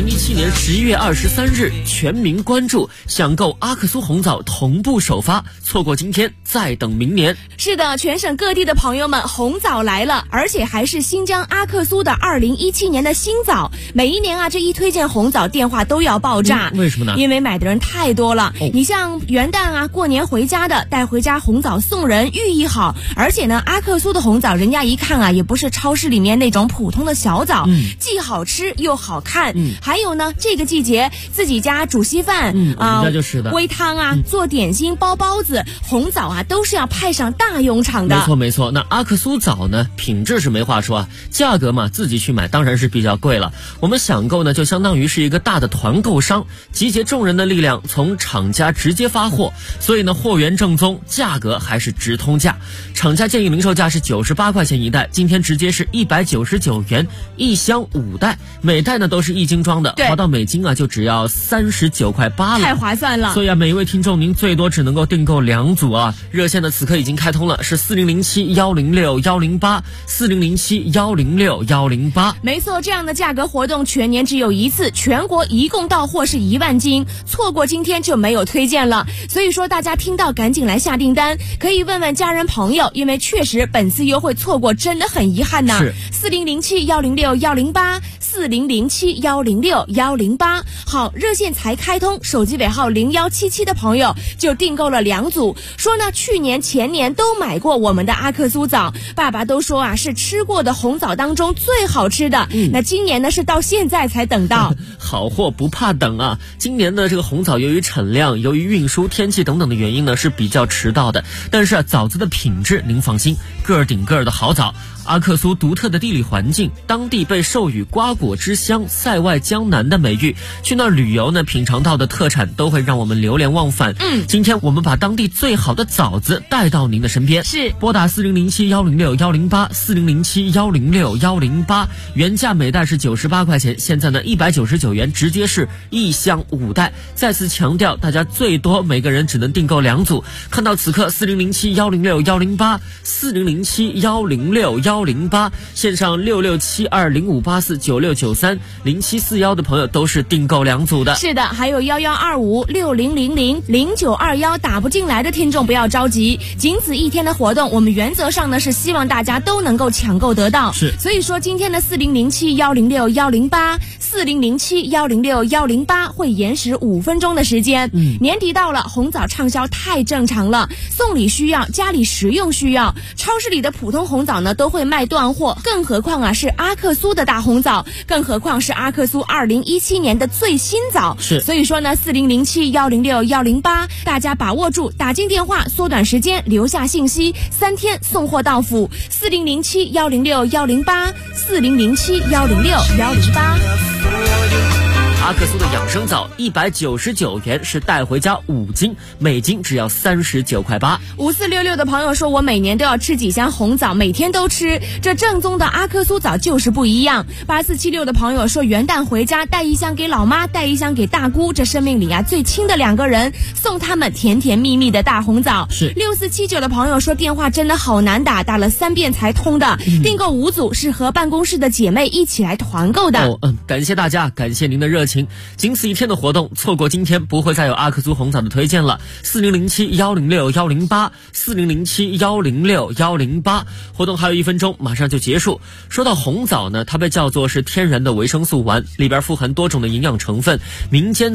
2017年11月23日，全民关注想购阿克苏红枣同步首发，错过今天再等明年。 是的，全省各地的朋友们，红枣来了，而且还是新疆阿克苏的2017年的新枣。每一年啊，这一推荐红枣，电话都要爆炸。 为什么呢？ 因为买的人太多了。你像元旦啊、过年回家的，带回家红枣送人，寓意好。而且呢，阿克苏的红枣，人家一看啊，也不是超市里面那种普通的小枣，既好吃又好看。还有呢，这个季节自己家煮稀饭那就是的， 煨汤啊，做点心、包包子，红枣啊都是要派上大用场的。 没错没错。那阿克苏枣呢，品质是没话说啊，价格嘛自己去买当然是比较贵了。我们想购呢，就相当于是一个大的团购商，集结众人的力量，从厂家直接发货，所以呢，货源正宗，价格还是直通价。厂家建议零售价是98块钱一袋，今天直接是199元，1箱5袋，每袋呢都是1斤装的，划到每斤啊就只要39块8了， 太划算了。 所以啊，每一位听众您最多只能够订购2组啊。热线的此刻已经开通了，是4007-106-108，4007-106-108。 没错，这样的价格活动全年只有一次，全国一共到货是1万斤，错过今天就没有推荐了。所以说大家听到赶紧来下订单，可以问问家人朋友，因为确实本次优惠错过真的很遗憾呐。4007-106-108。4007-106-108，好，热线才开通，手机尾号0177的朋友就订购了2组，说呢去年前年都买过我们的阿克苏枣，爸爸都说啊是吃过的红枣当中最好吃的。那今年呢是到现在才等到。 好货不怕等啊！今年的这个红枣由于产量、由于运输、天气等等的原因呢是比较迟到的，但是啊枣子的品质您放心，个儿顶个儿的好枣。阿克苏独特的地理环境，当地被授予瓜果之乡、塞外江南的美誉，去那儿旅游呢，品尝到的特产都会让我们流连忘返。今天我们把当地最好的枣子带到您的身边， 是拨打4007-106-108 4007-106-108，原价每袋是98块钱，现在呢199元，直接是1箱5袋。再次强调，大家最多每个人只能订购2组。看到此刻4007-106-108 4007-106-108，线上6672058496930741的朋友都是订购2组的。 是的，还有112560000921打不进来的听众不要着急，仅此一天的活动，我们原则上呢是希望大家都能够抢购得到。 是， 所以说今天的4007-106-108 4007-106-108会延时5分钟的时间。年底到了，红枣畅销太正常了，送礼需要，家里食用需要，超市里的普通红枣呢都会卖断货，更何况啊是阿克苏的大红枣，更何况是阿克苏2017年的最新枣。 是， 所以说呢4007-106-108，大家把握住，打进电话，缩短时间，留下信息，3天送货到府。4007-106-108 4007-106-108。 阿克苏的养生枣199元，是带回家5斤，每斤只要39块8。 5466的朋友说，我每年都要吃几箱红枣，每天都吃，这正宗的阿克苏枣就是不一样。8476的朋友说，元旦回家带1箱给老妈，带1箱给大姑，这生命里啊最亲的2个人，送他们甜甜蜜蜜的大红枣。 是。 6479的朋友说，电话真的好难打，打了3遍才通的，订购5组，是和办公室的姐妹一起来团购的。 感谢大家，感谢您的热情。仅此一天的活动，错过今天不会再有阿克苏红枣的推荐了。4007-106-108 4007-106-108，活动还有1分钟，马上就结束。说到红枣呢，它被叫做是天然的维生素丸，里边富含多种的营养成分，民间